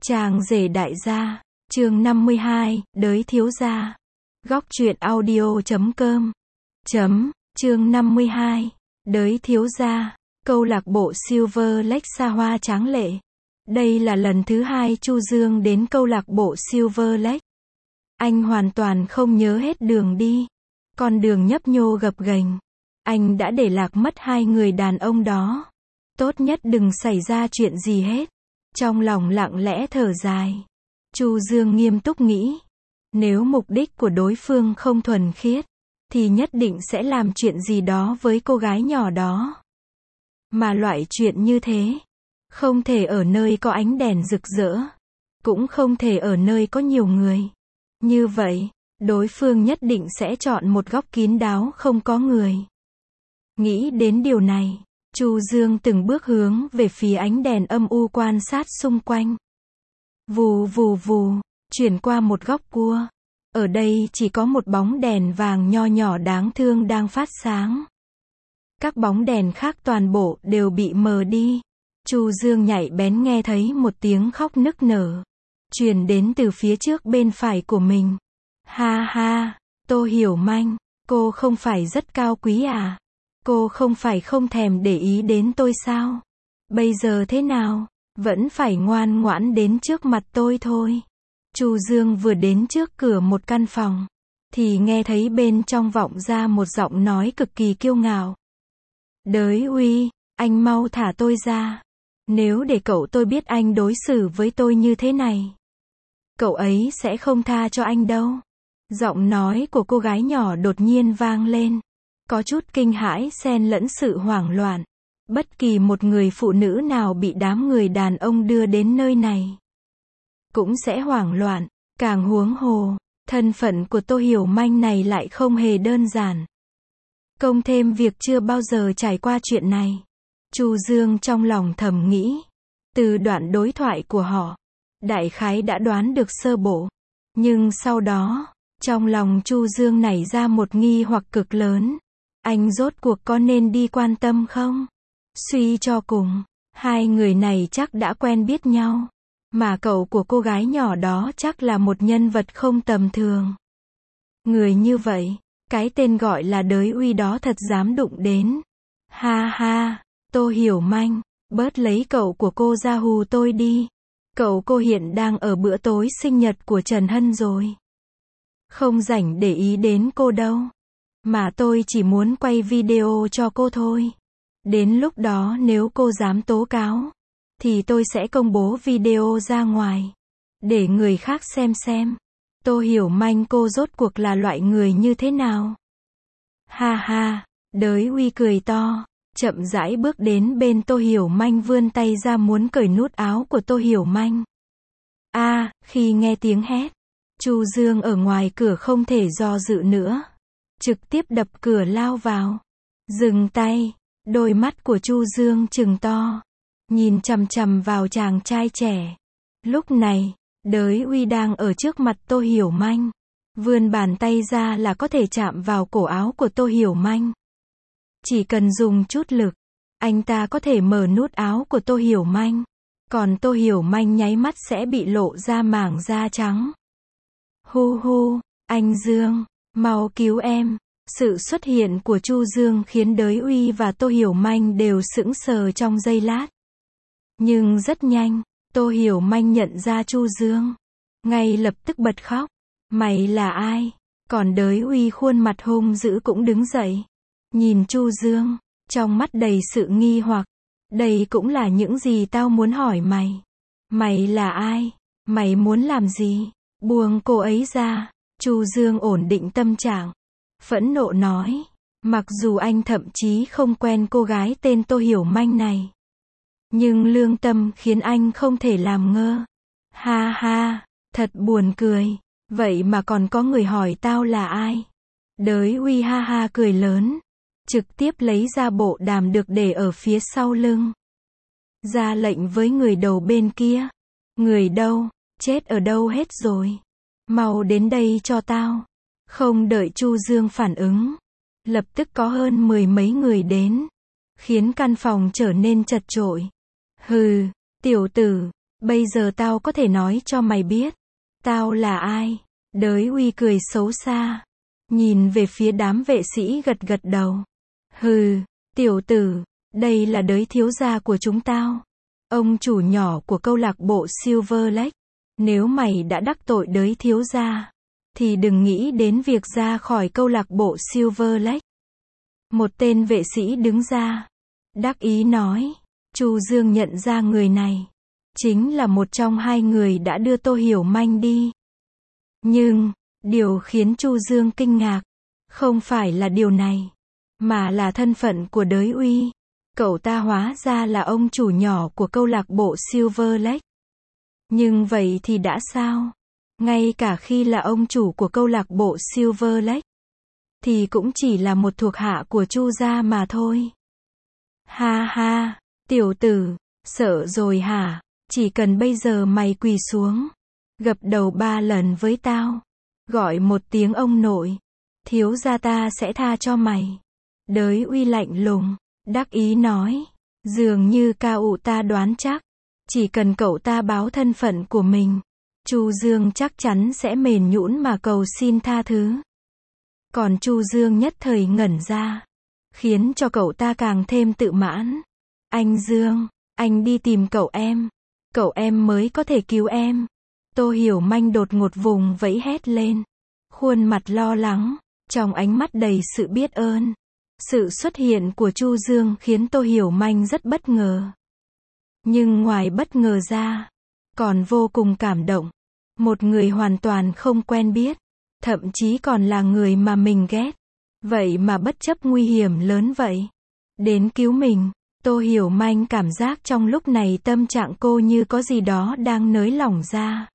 Chàng rể đại gia, chương 52, đới thiếu gia. Góc truyện audio.com. Chương 52, đới thiếu gia. Câu lạc bộ Silver Lake xa hoa tráng lệ. Đây là lần thứ 2 Chu Dương đến câu lạc bộ Silver Lake. Anh hoàn toàn không nhớ hết đường đi. Con đường nhấp nhô gập ghềnh. Anh đã để lạc mất 2 người đàn ông đó. Tốt nhất đừng xảy ra chuyện gì hết. Trong lòng lặng lẽ thở dài. Chu Dương nghiêm túc nghĩ. Nếu mục đích của đối phương không thuần khiết, thì nhất định sẽ làm chuyện gì đó với cô gái nhỏ đó. Mà loại chuyện như thế, không thể ở nơi có ánh đèn rực rỡ, cũng không thể ở nơi có nhiều người. Như vậy, đối phương nhất định sẽ chọn một góc kín đáo không có người. Nghĩ đến điều này, Chu Dương từng bước hướng về phía ánh đèn âm u quan sát xung quanh. Vù vù vù, chuyển qua một góc cua. Ở đây chỉ có một bóng đèn vàng nho nhỏ đáng thương đang phát sáng. Các bóng đèn khác toàn bộ đều bị mờ đi. Chu Dương nhạy bén nghe thấy một tiếng khóc nức nở, truyền đến từ phía trước bên phải của mình. Ha ha, Tô Hiểu Manh, cô không phải rất cao quý à? Cô không phải không thèm để ý đến tôi sao? Bây giờ thế nào? Vẫn phải ngoan ngoãn đến trước mặt tôi thôi. Chu Dương vừa đến trước cửa một căn phòng, thì nghe thấy bên trong vọng ra một giọng nói cực kỳ kiêu ngạo. Đới Uy, anh mau thả tôi ra. Nếu để cậu tôi biết anh đối xử với tôi như thế này, cậu ấy sẽ không tha cho anh đâu. Giọng nói của cô gái nhỏ đột nhiên vang lên, có chút kinh hãi xen lẫn sự hoảng loạn. Bất kỳ một người phụ nữ nào bị đám người đàn ông đưa đến nơi này cũng sẽ hoảng loạn, càng huống hồ, thân phận của Tô Hiểu Manh này lại không hề đơn giản. Cộng thêm việc chưa bao giờ trải qua chuyện này. Chu Dương trong lòng thầm nghĩ. Từ đoạn đối thoại của họ, đại khái đã đoán được sơ bộ. Nhưng sau đó, trong lòng Chu Dương nảy ra một nghi hoặc cực lớn. Anh rốt cuộc có nên đi quan tâm không? Suy cho cùng, hai người này chắc đã quen biết nhau. Mà cậu của cô gái nhỏ đó chắc là một nhân vật không tầm thường. Người như vậy, cái tên gọi là Đới Uy đó thật dám đụng đến. Ha ha, Tô Hiểu Manh, bớt lấy cậu của cô ra hù tôi đi. Cậu cô hiện đang ở bữa tối sinh nhật của Trần Hân rồi. Không rảnh để ý đến cô đâu. Mà tôi chỉ muốn quay video cho cô thôi. Đến lúc đó nếu cô dám tố cáo, thì tôi sẽ công bố video ra ngoài, để người khác xem. Tô Hiểu Manh cô rốt cuộc là loại người như thế nào? Ha ha, Đới Uy cười to, chậm rãi bước đến bên Tô Hiểu Manh vươn tay ra muốn cởi nút áo của Tô Hiểu Manh. Khi nghe tiếng hét, Chu Dương ở ngoài cửa không thể do dự nữa, trực tiếp đập cửa lao vào. Dừng tay, đôi mắt của Chu Dương trừng to, nhìn chằm chằm vào chàng trai trẻ. Lúc này, Đới Uy đang ở trước mặt Tô Hiểu Manh, vươn bàn tay ra là có thể chạm vào cổ áo của Tô Hiểu Manh. Chỉ cần dùng chút lực, anh ta có thể mở nút áo của Tô Hiểu Manh, còn Tô Hiểu Manh nháy mắt sẽ bị lộ ra mảng da trắng. Hu hu, anh Dương, mau cứu em. Sự xuất hiện của Chu Dương khiến Đới Uy và Tô Hiểu Manh đều sững sờ trong giây lát. Nhưng rất nhanh, Tô Hiểu Manh nhận ra Chu Dương, ngay lập tức bật khóc. Mày là ai? Còn Đới Uy khuôn mặt hung dữ cũng đứng dậy, nhìn Chu Dương, trong mắt đầy sự nghi hoặc. Đây cũng là những gì tao muốn hỏi mày. Mày là ai? Mày muốn làm gì? Buông cô ấy ra. Chu Dương ổn định tâm trạng, phẫn nộ nói, mặc dù anh thậm chí không quen cô gái tên Tô Hiểu Manh này, nhưng lương tâm khiến anh không thể làm ngơ. Ha ha, thật buồn cười, vậy mà còn có người hỏi tao là ai. Đới Uy ha ha cười lớn, trực tiếp lấy ra bộ đàm được để ở phía sau lưng, ra lệnh với người đầu bên kia. Người đâu, chết ở đâu hết rồi? Mau đến đây cho tao. Không đợi Chu Dương phản ứng, lập tức có hơn 10 mấy người đến, khiến căn phòng trở nên chật chội. Hừ, tiểu tử, Bây giờ tao có thể nói cho mày biết. Tao là ai? Đới uy cười xấu xa. Nhìn về phía đám vệ sĩ gật gật đầu. Hừ, tiểu tử, đây là đới thiếu gia của chúng tao. Ông chủ nhỏ của câu lạc bộ Silver Lake. Nếu mày đã đắc tội đới thiếu gia, thì đừng nghĩ đến việc ra khỏi câu lạc bộ Silver Lake. Một tên vệ sĩ đứng ra, đắc ý nói. Chu Dương nhận ra người này chính là một trong hai người đã đưa Tô Hiểu Manh đi. Nhưng, điều khiến Chu Dương kinh ngạc, không phải là điều này, mà là thân phận của đới uy. Cậu ta hóa ra là ông chủ nhỏ của câu lạc bộ Silver Lake. Nhưng vậy thì đã sao? Ngay cả khi là ông chủ của câu lạc bộ Silver Lake, thì cũng chỉ là một thuộc hạ của Chu gia mà thôi. Ha ha, tiểu tử, sợ rồi hả? Chỉ cần bây giờ mày quỳ xuống, gập đầu 3 lần với tao, gọi một tiếng ông nội, thiếu gia ta sẽ tha cho mày. Đới uy lạnh lùng, đắc ý nói. Dường như cao ụ ta đoán chắc, chỉ cần cậu ta báo thân phận của mình, Chu Dương chắc chắn sẽ mềm nhũn mà cầu xin tha thứ. Còn Chu Dương nhất thời ngẩn ra, khiến cho cậu ta càng thêm tự mãn. Anh Dương, anh đi tìm cậu em mới có thể cứu em. Tô Hiểu Manh đột ngột vùng vẫy hét lên, khuôn mặt lo lắng, trong ánh mắt đầy sự biết ơn. Sự xuất hiện của Chu Dương khiến Tô Hiểu Manh rất bất ngờ. Nhưng ngoài bất ngờ ra, còn vô cùng cảm động. Một người hoàn toàn không quen biết, thậm chí còn là người mà mình ghét, vậy mà bất chấp nguy hiểm lớn vậy, đến cứu mình. Tô Hiểu Manh cảm giác trong lúc này tâm trạng cô như có gì đó đang nới lỏng ra.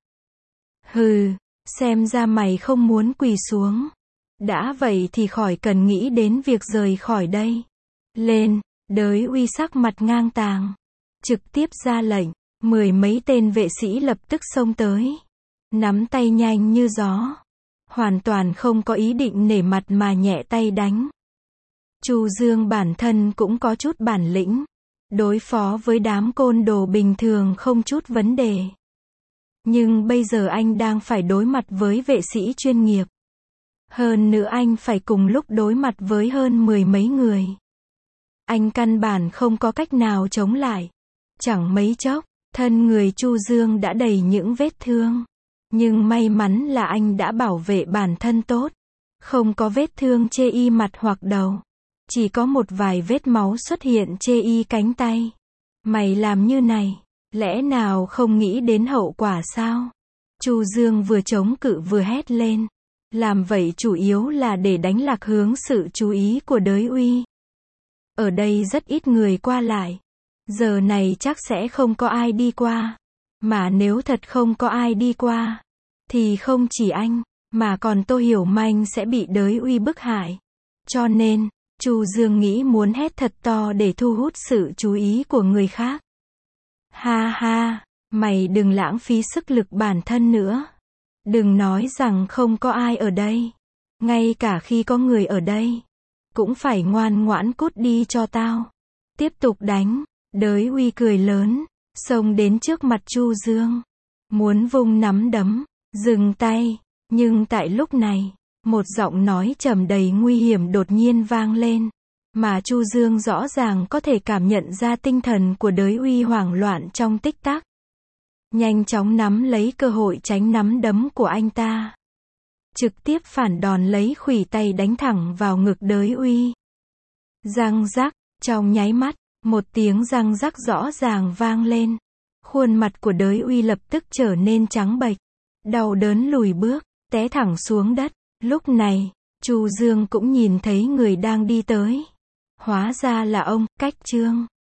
Hừ, xem ra mày không muốn quỳ xuống. Đã vậy thì khỏi cần nghĩ đến việc rời khỏi đây. Lên, đới uy sắc mặt ngang tàng, trực tiếp ra lệnh. 10 mấy tên vệ sĩ lập tức xông tới, nắm tay nhanh như gió, hoàn toàn không có ý định nể mặt mà nhẹ tay đánh. Chu Dương bản thân cũng có chút bản lĩnh, đối phó với đám côn đồ bình thường không chút vấn đề. Nhưng bây giờ anh đang phải đối mặt với vệ sĩ chuyên nghiệp. Hơn nữa anh phải cùng lúc đối mặt với hơn 10 mấy người. Anh căn bản không có cách nào chống lại. Chẳng mấy chốc, thân người Chu Dương đã đầy những vết thương. Nhưng may mắn là anh đã bảo vệ bản thân tốt. Không có vết thương chê y mặt hoặc đầu. Chỉ có một vài vết máu xuất hiện chê y cánh tay. Mày làm như này, lẽ nào không nghĩ đến hậu quả sao? Chu Dương vừa chống cự vừa hét lên. Làm vậy chủ yếu là để đánh lạc hướng sự chú ý của đới uy. Ở đây rất ít người qua lại. Giờ này chắc sẽ không có ai đi qua. Mà nếu thật không có ai đi qua, thì không chỉ anh, mà còn Tô Hiểu Manh sẽ bị đới uy bức hại. Cho nên, Chu Dương nghĩ muốn hét thật to để thu hút sự chú ý của người khác. Ha ha, mày đừng lãng phí sức lực bản thân nữa. Đừng nói rằng không có ai ở đây. Ngay cả khi có người ở đây, cũng phải ngoan ngoãn cút đi cho tao. Tiếp tục đánh. Đới uy cười lớn, xông đến trước mặt Chu Dương, muốn vung nắm đấm. Dừng tay. Nhưng tại lúc này, một giọng nói trầm đầy nguy hiểm đột nhiên vang lên, mà Chu Dương rõ ràng có thể cảm nhận ra tinh thần của đới uy hoảng loạn trong tích tắc. Nhanh chóng nắm lấy cơ hội tránh nắm đấm của anh ta, trực tiếp phản đòn lấy khuỷu tay đánh thẳng vào ngực đới uy. Răng rắc, trong nháy mắt, một tiếng răng rắc rõ ràng vang lên. Khuôn mặt của đới uy lập tức trở nên trắng bệch, đau đớn lùi bước, té thẳng xuống đất. Lúc này, Chu Dương cũng nhìn thấy người đang đi tới. Hóa ra là ông, Cách Trương.